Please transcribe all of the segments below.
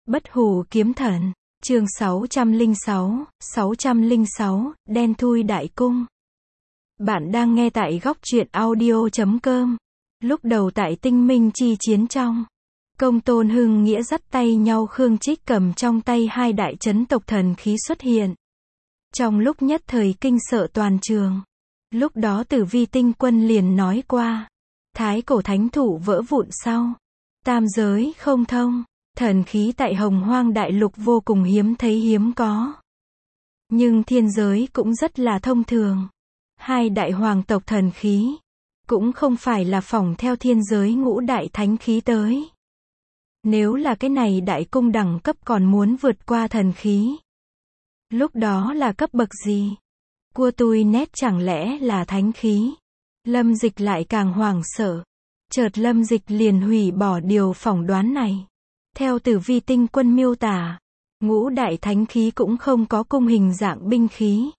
Bất hủ kiếm thần, chương 606, đen thui đại cung. Bạn đang nghe tại góc truyện audio.com. Lúc đầu tại Tinh Minh chi chiến trong, Công Tôn Hưng Nghĩa dắt tay nhau, Khương Trích cầm trong tay hai đại chấn tộc thần khí xuất hiện. Trong lúc nhất thời kinh sợ toàn trường. Lúc đó Tử Vi Tinh Quân liền nói qua, thái cổ thánh thủ vỡ vụn sau, tam giới không thông. Thần khí tại Hồng Hoang Đại Lục vô cùng hiếm thấy hiếm có. Nhưng thiên giới cũng rất là thông thường. Hai đại hoàng tộc thần khí cũng không phải là phỏng theo thiên giới ngũ đại thánh khí tới. Nếu là cái này đại cung đẳng cấp còn muốn vượt qua thần khí, lúc đó là cấp bậc gì? Cua tui nét chẳng lẽ là thánh khí? Lâm Dịch lại càng hoảng sợ. Chợt Lâm Dịch liền hủy bỏ điều phỏng đoán này. Theo Tử Vi Tinh Quân miêu tả, ngũ đại thánh khí cũng không có cung hình dạng binh khí.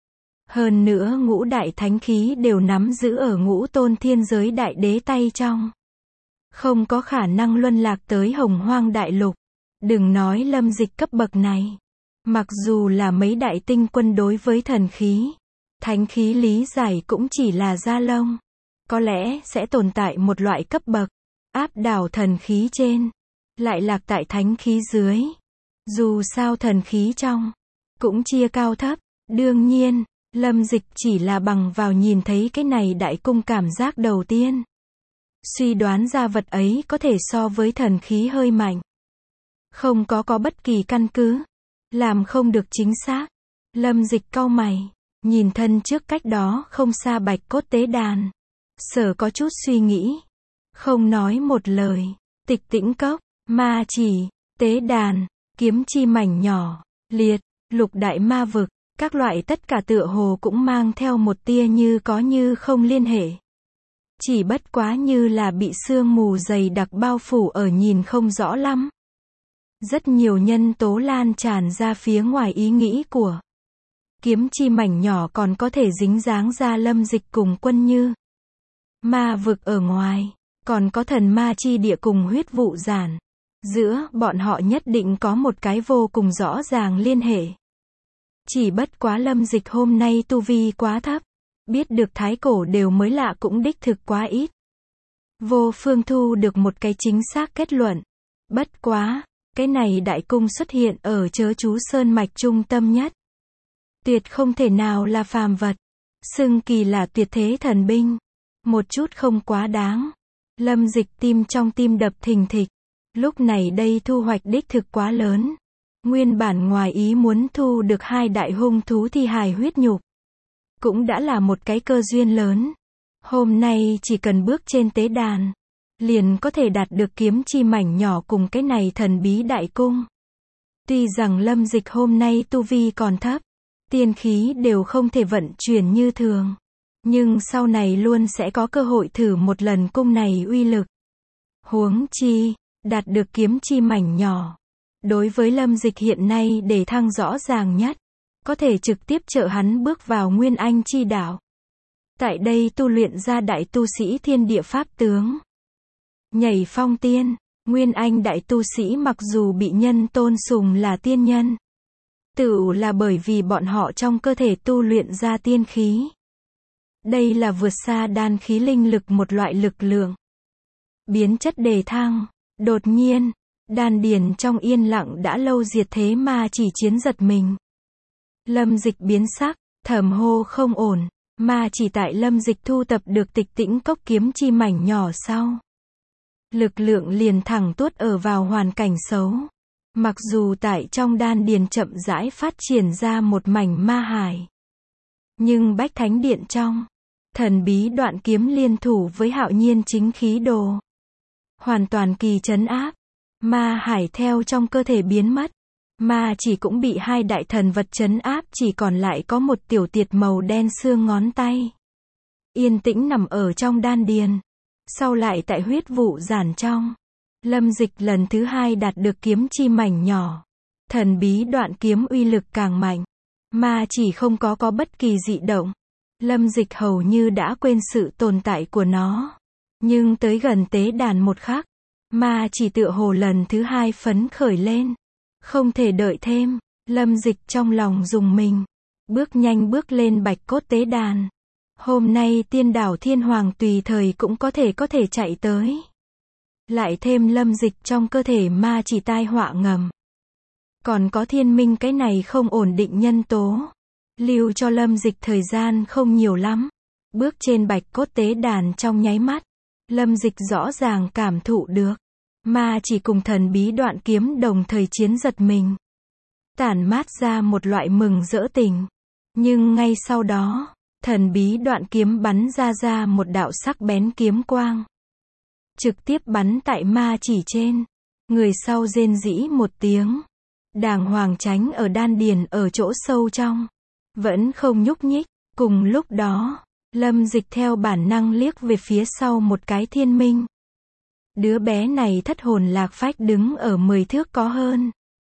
Hơn nữa ngũ đại thánh khí đều nắm giữ ở ngũ tôn thiên giới đại đế tay trong. Không có khả năng luân lạc tới Hồng Hoang Đại Lục. Đừng nói Lâm Dịch cấp bậc này. Mặc dù là mấy đại tinh quân đối với thần khí, thánh khí lý giải cũng chỉ là da lông. Có lẽ sẽ tồn tại một loại cấp bậc, áp đảo thần khí trên, lại lạc tại thánh khí dưới. Dù sao thần khí trong cũng chia cao thấp. Đương nhiên, Lâm Dịch chỉ là bằng vào nhìn thấy cái này đại cung cảm giác đầu tiên, suy đoán ra vật ấy có thể so với thần khí hơi mạnh. Không có bất kỳ căn cứ, làm không được chính xác. Lâm Dịch cau mày, nhìn thân trước cách đó không xa bạch cốt tế đàn. Sở có chút suy nghĩ, không nói một lời. Tịch Tĩnh Cốc, ma chỉ, tế đàn, kiếm chi mảnh nhỏ, liệt, lục đại ma vực, các loại tất cả tựa hồ cũng mang theo một tia như có như không liên hệ. Chỉ bất quá như là bị sương mù dày đặc bao phủ ở nhìn không rõ lắm. Rất nhiều nhân tố lan tràn ra phía ngoài ý nghĩ của kiếm chi mảnh nhỏ còn có thể dính dáng ra Lâm Dịch cùng Quân Như. Ma vực ở ngoài, còn có thần ma chi địa cùng huyết vụ giản. Giữa bọn họ nhất định có một cái vô cùng rõ ràng liên hệ. Chỉ bất quá Lâm Dịch hôm nay tu vi quá thấp, biết được thái cổ đều mới lạ cũng đích thực quá ít. Vô phương thu được một cái chính xác kết luận. Bất quá, cái này đại cung xuất hiện ở Chớ Chú Sơn mạch trung tâm nhất. Tuyệt không thể nào là phàm vật. Xưng kỳ là tuyệt thế thần binh. Một chút không quá đáng. Lâm Dịch tim trong tim đập thình thịch. Lúc này đây thu hoạch đích thực quá lớn. Nguyên bản ngoài ý muốn thu được hai đại hung thú thi hài huyết nhục, cũng đã là một cái cơ duyên lớn. Hôm nay chỉ cần bước trên tế đàn, liền có thể đạt được kiếm chi mảnh nhỏ cùng cái này thần bí đại cung. Tuy rằng Lâm Dịch hôm nay tu vi còn thấp, tiên khí đều không thể vận chuyển như thường, nhưng sau này luôn sẽ có cơ hội thử một lần cung này uy lực. Huống chi, đạt được kiếm chi mảnh nhỏ, đối với Lâm Dịch hiện nay để thăng rõ ràng nhất, có thể trực tiếp trợ hắn bước vào Nguyên Anh chi đạo. Tại đây tu luyện ra đại tu sĩ thiên địa pháp tướng. Nhảy phong tiên, Nguyên Anh đại tu sĩ mặc dù bị nhân tôn sùng là tiên nhân, tự là bởi vì bọn họ trong cơ thể tu luyện ra tiên khí. Đây là vượt xa đan khí linh lực một loại lực lượng. Biến chất đề thăng, đột nhiên, đan điền trong yên lặng đã lâu diệt thế ma chỉ chiến giật mình. Lâm Dịch biến sắc, thầm hô không ổn. Ma chỉ tại Lâm Dịch thu tập được Tịch Tĩnh Cốc kiếm chi mảnh nhỏ sau, lực lượng liền thẳng tuốt ở vào hoàn cảnh xấu. Mặc dù tại trong đan điền chậm rãi phát triển ra một mảnh ma hải, nhưng Bách Thánh Điện trong, thần bí đoạn kiếm liên thủ với Hạo Nhiên chính khí đồ, hoàn toàn kỳ trấn áp. Ma hải theo trong cơ thể biến mất. Ma chỉ cũng bị hai đại thần vật trấn áp, chỉ còn lại có một tiểu tiệt màu đen xương ngón tay. Yên tĩnh nằm ở trong đan điền. Sau lại tại huyết vụ giản trong, Lâm Dịch lần thứ hai đạt được kiếm chi mảnh nhỏ. Thần bí đoạn kiếm uy lực càng mạnh. Ma chỉ không có bất kỳ dị động. Lâm Dịch hầu như đã quên sự tồn tại của nó. Nhưng tới gần tế đàn một khắc, ma chỉ tựa hồ lần thứ hai phấn khởi lên. Không thể đợi thêm. Lâm Dịch trong lòng rùng mình. Bước nhanh bước lên bạch cốt tế đàn. Hôm nay tiên đảo thiên hoàng tùy thời cũng có thể chạy tới. Lại thêm Lâm Dịch trong cơ thể ma chỉ tai họa ngầm. Còn có thiên minh cái này không ổn định nhân tố. Lưu cho Lâm Dịch thời gian không nhiều lắm. Bước trên bạch cốt tế đàn trong nháy mắt. Lâm Dịch rõ ràng cảm thụ được. Ma chỉ cùng thần bí đoạn kiếm đồng thời chiến giật mình. Tản mát ra một loại mừng rỡ tình. Nhưng ngay sau đó, thần bí đoạn kiếm bắn ra một đạo sắc bén kiếm quang. Trực tiếp bắn tại ma chỉ trên. Người sau rên rỉ một tiếng. Đàng hoàng tránh ở đan điền ở chỗ sâu trong. Vẫn không nhúc nhích. Cùng lúc đó, Lâm Dịch theo bản năng liếc về phía sau một cái thiên minh. Đứa bé này thất hồn lạc phách đứng ở 10 thước có hơn.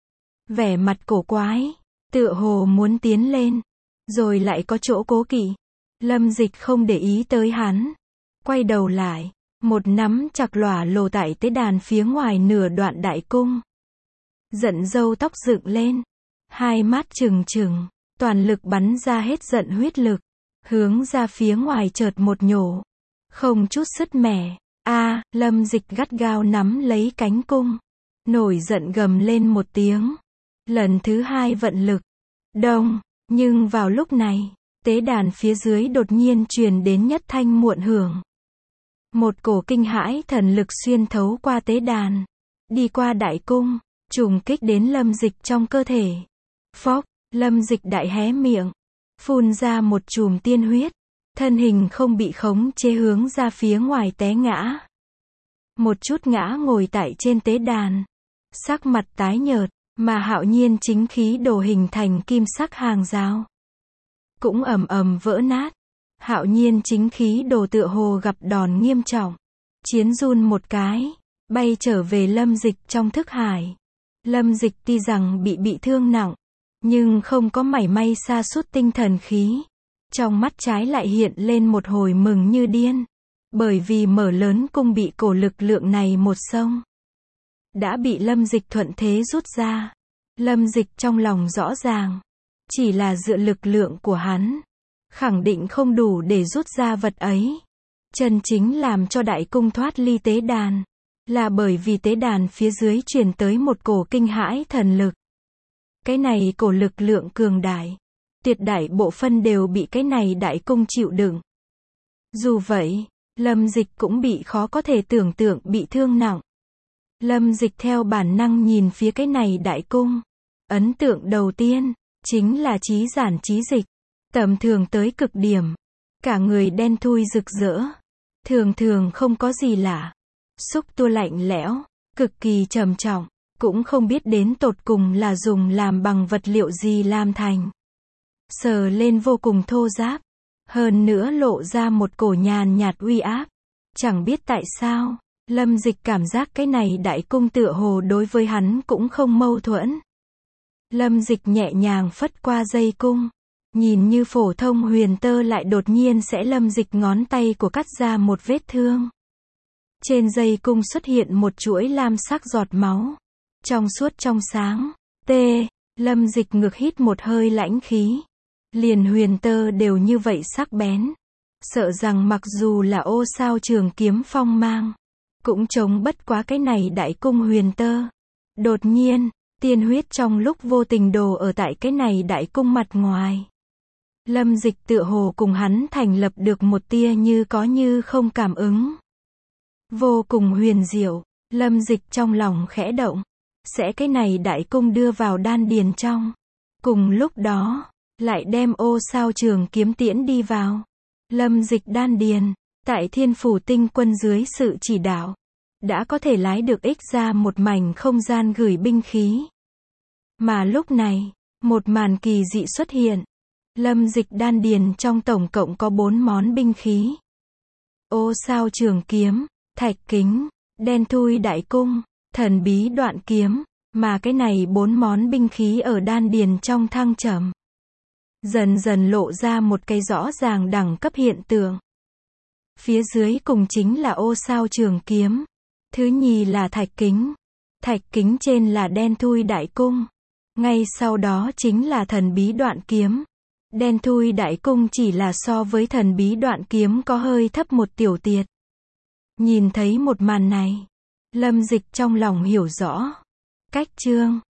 Vẻ mặt cổ quái, tựa hồ muốn tiến lên, rồi lại có chỗ cố kỵ. Lâm Dịch không để ý tới hắn. Quay đầu lại, một nắm chặt lỏa lồ tại tế đàn phía ngoài nửa đoạn đại cung. Giận râu tóc dựng lên, hai mắt trừng trừng, toàn lực bắn ra hết giận huyết lực, hướng ra phía ngoài chợt một nhổ, không chút sứt mẻ. Lâm Dịch gắt gao nắm lấy cánh cung, nổi giận gầm lên một tiếng. Lần thứ hai vận lực, đông, nhưng vào lúc này, tế đàn phía dưới đột nhiên truyền đến nhất thanh muộn hưởng. Một cổ kinh hãi thần lực xuyên thấu qua tế đàn, đi qua đại cung, trùng kích đến Lâm Dịch trong cơ thể. Phốc, Lâm Dịch đại hé miệng, phun ra một chùm tiên huyết, thân hình không bị khống chế hướng ra phía ngoài té ngã. Một chút ngã ngồi tại trên tế đàn, sắc mặt tái nhợt, mà Hạo Nhiên chính khí đồ hình thành kim sắc hàng rào. Cũng ầm ầm vỡ nát. Hạo Nhiên chính khí đồ tựa hồ gặp đòn nghiêm trọng. Chiến run một cái, bay trở về Lâm Dịch trong thức hải. Lâm Dịch tuy rằng bị thương nặng, nhưng không có mảy may sa sút tinh thần khí. Trong mắt trái lại hiện lên một hồi mừng như điên. Bởi vì mở lớn cung bị cổ lực lượng này một xông. Đã bị Lâm Dịch thuận thế rút ra. Lâm Dịch trong lòng rõ ràng. Chỉ là dựa lực lượng của hắn. Khẳng định không đủ để rút ra vật ấy. Chân chính làm cho đại cung thoát ly tế đàn. Là bởi vì tế đàn phía dưới truyền tới một cổ kinh hãi thần lực. Cái này cổ lực lượng cường đại. Tuyệt đại bộ phân đều bị cái này đại cung chịu đựng. Dù vậy, Lâm Dịch cũng bị khó có thể tưởng tượng bị thương nặng. Lâm Dịch theo bản năng nhìn phía cái này đại cung. Ấn tượng đầu tiên, chính là trí giản trí dịch. Tầm thường tới cực điểm. Cả người đen thui rực rỡ. Thường thường không có gì lạ. Xúc tua lạnh lẽo, cực kỳ trầm trọng. Cũng không biết đến tột cùng là dùng làm bằng vật liệu gì làm thành. Sờ lên vô cùng thô ráp. Hơn nữa lộ ra một cổ nhàn nhạt uy áp. Chẳng biết tại sao, Lâm Dịch cảm giác cái này đại cung tựa hồ đối với hắn cũng không mâu thuẫn. Lâm Dịch nhẹ nhàng phất qua dây cung. Nhìn như phổ thông huyền tơ lại đột nhiên sẽ Lâm Dịch ngón tay của cắt ra một vết thương. Trên dây cung xuất hiện một chuỗi lam sắc giọt máu. Trong suốt trong sáng. Lâm Dịch ngược hít một hơi lãnh khí. Liền huyền tơ đều như vậy sắc bén. Sợ rằng mặc dù là ô sao trường kiếm phong mang, cũng chống bất quá cái này đại cung huyền tơ. Đột nhiên, tiên huyết trong lúc vô tình đổ ở tại cái này đại cung mặt ngoài. Lâm Dịch tựa hồ cùng hắn thành lập được một tia như có như không cảm ứng. Vô cùng huyền diệu, Lâm Dịch trong lòng khẽ động. Sẽ cái này đại cung đưa vào đan điền trong. Cùng lúc đó, lại đem ô sao trường kiếm tiễn đi vào. Lâm Dịch đan điền, tại Thiên Phủ Tinh Quân dưới sự chỉ đạo, đã có thể lái được ích ra một mảnh không gian gửi binh khí. Mà lúc này, một màn kỳ dị xuất hiện. Lâm Dịch đan điền trong tổng cộng có 4 món binh khí. Ô sao trường kiếm, thạch kính, đen thui đại cung, thần bí đoạn kiếm, mà cái này 4 món binh khí ở đan điền trong thăng trầm. Dần dần lộ ra một cái rõ ràng đẳng cấp hiện tượng. Phía dưới cùng chính là ô sao trường kiếm. Thứ nhì là thạch kính. Thạch kính trên là đen thui đại cung. Ngay sau đó chính là thần bí đoạn kiếm. Đen thui đại cung chỉ là so với thần bí đoạn kiếm có hơi thấp một tiểu tiệt. Nhìn thấy một màn này, Lâm Dịch trong lòng hiểu rõ. Cách chương